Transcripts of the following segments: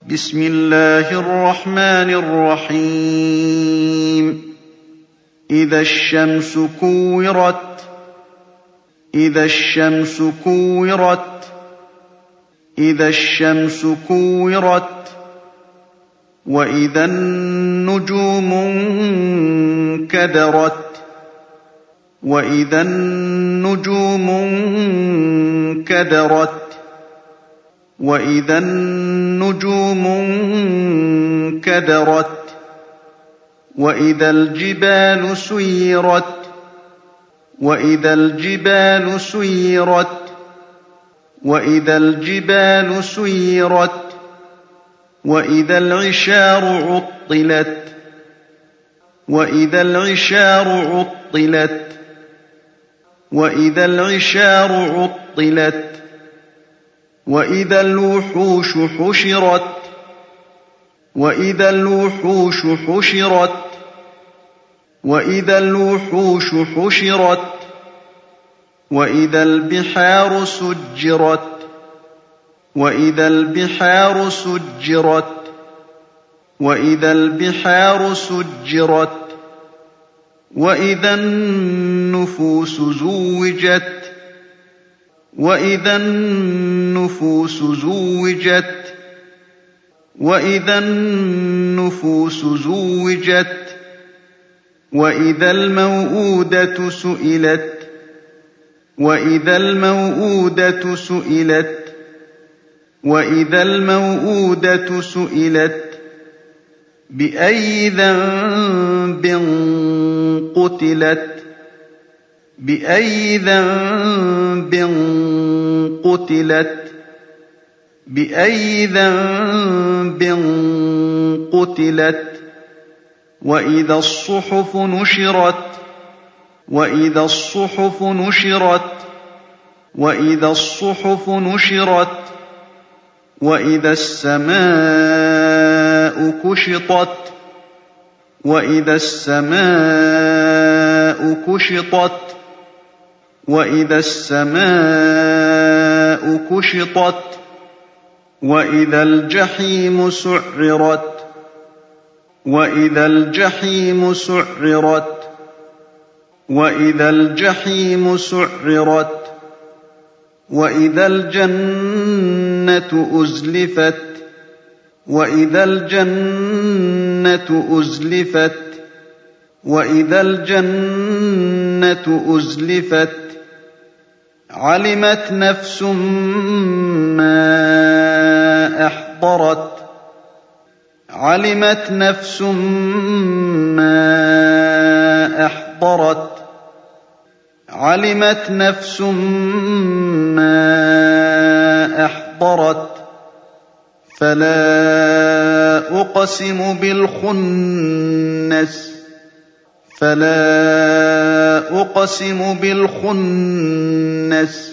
بسم الله الرحمن الرحيم إذا الشمس كورت إذا الشمس كورت إذا الشمس كورت وإذا النجوم انكدرت وإذا النجوم انكدرت وإذا النجوم انكدرت وإذا الجبال سيرت وإذا الجبال سيرت وإذا الجبال سيرت وإذا العشار عطلت وإذا العشار عطلت وإذا العشار عطلت وإذا الوحوش حشرت وإذا الوحوش حشرت وإذا الوحوش حشرت وإذا البحار سجرت وإذا البحار سجرت وإذا البحار سجرت وإذا النفوس زوجت وإذا النفوس زوجت وإذا النفوس زوجت وإذا الموءودة سئلت وإذا الموءودة سئلت وإذا الموءودة سئلت بأي ذنب قتلت بأي ذنب قتلت بأي ذنب قتلت وإذا الصحف نشرت وإذا الصحف نشرت وإذا الصحف نشرت وإذا السماء كشطت وإذا السماء كشطت وإذا السماء كشطت وإذا الجحيم سعرت وإذا الجحيم سعرت وإذا الجحيم سعرت وإذا الجنة أزلفت وإذا الجنة أزلفت وإذا الجنة أزلفت علمت نفس ما أحضرت علمت نفس ما أحضرت علمت نفس ما أحضرت فلا أقسم بالخنس فلا أقسم بالخنس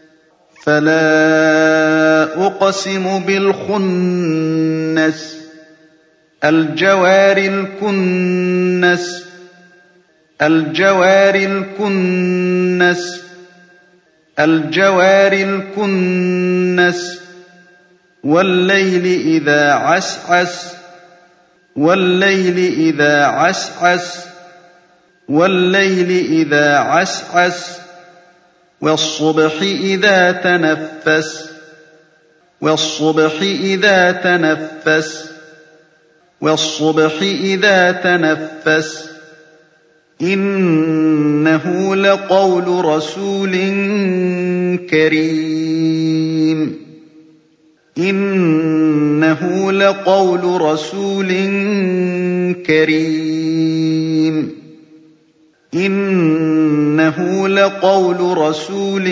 فلا أقسم بالخنس الجوار الكنس الجوار الكنس الجوار الكنس والليل إذا عسعس والليل إذا عسعس والليل إذا عسعس والصبح إذا تنفس والصبح إذا تنفس والصبح إذا تنفس إنه لقول رسول كريم إنه لقول رسول كريم إنه لقول رسول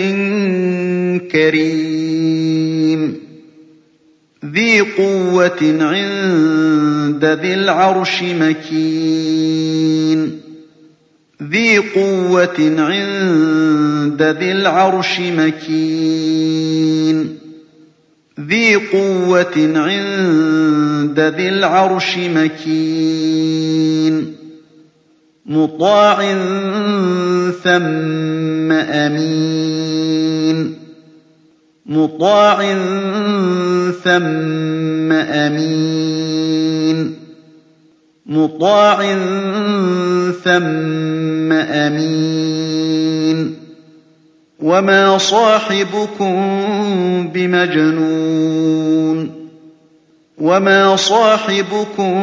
كريم ذي قوة عند ذي العرش مكين ذي قوة عند ذي العرش مكين ذي قوة عند ذي العرش مكين مطاع ثم أمين مطاع ثَمَّ أَمِينٍ مُّطَاعٍ ثَمَّ أَمِينٍ وَمَا صَاحِبُكُم بِمَجْنُونٍ وَمَا صَاحِبُكُم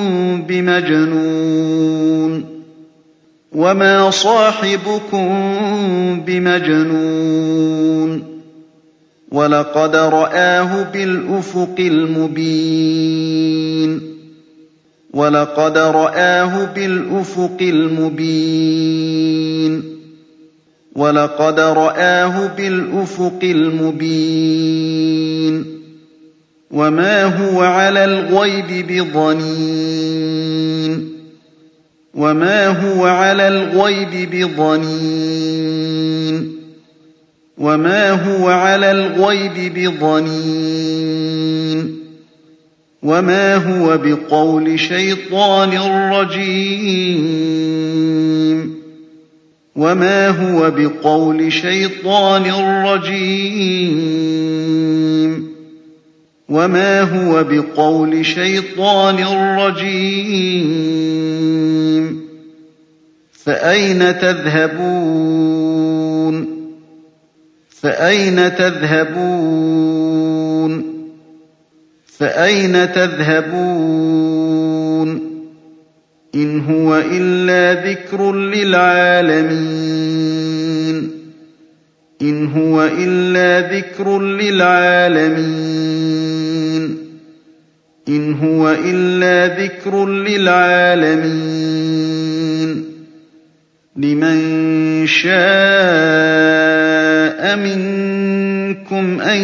بِمَجْنُونٍ وَمَا صَاحِبُكُم بِمَجْنُونٍ وَلَقَدْ رَآهُ بِالْأُفُقِ الْمُبِينِ وَلَقَدْ رَآهُ بِالْأُفُقِ الْمُبِينِ وَلَقَدْ رَآهُ بِالْأُفُقِ الْمُبِينِ وَمَا هُوَ عَلَى الْغَيْبِ بِضَنِينٍ وَمَا هُوَ عَلَى الْغَيْبِ بِضَنِينٍ وَمَا هُوَ عَلَى الْغَيْبِ بِضَنِينٍ وَمَا هُوَ بِقَوْلِ شَيْطَانٍ رَّجِيمٍ وَمَا هُوَ بِقَوْلِ شَيْطَانٍ رَّجِيمٍ وَمَا هُوَ بِقَوْلِ شَيْطَانٍ رَّجِيمٍ فَأَيْنَ تَذْهَبُونَ فَأَيْنَ تَذْهَبُونَ فَأَيْنَ تَذْهَبُونَ إِنْ هُوَ إِلَّا ذِكْرٌ لِّلْعَالَمِينَ إِنْ هُوَ إِلَّا ذِكْرٌ لِّلْعَالَمِينَ إِنْ هُوَ إِلَّا ذِكْرٌ لِّلْعَالَمِينَ لِمَن شَاءَ مِنكُمْ أَن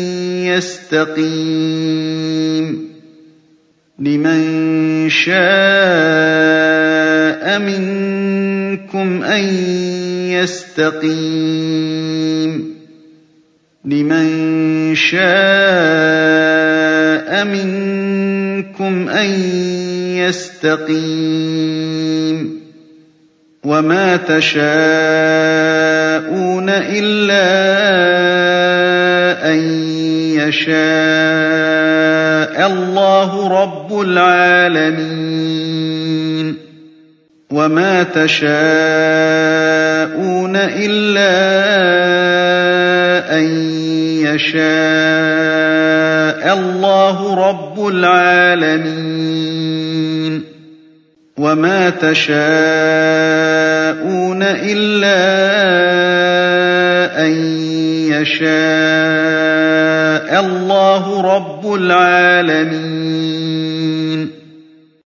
يَسْتَقِيمَ لِمَن شَاءَ مِنكُمْ أَن يَسْتَقِيمَ لِمَن شَاءَ مِنكُمْ أَن يَسْتَقِيمَ وَمَا تَشَاءُونَ إِلَّا أَن يَشَاءَ اللَّهُ رَبُّ الْعَالَمِينَ وَمَا تَشَاءُونَ إِلَّا أَن يَشَاءَ اللَّهُ رَبُّ الْعَالَمِينَ وَمَا تَشَاءُونَ إِلَّا أَن يَشَاءَ اللَّهُ رَبُّ الْعَالَمِينَ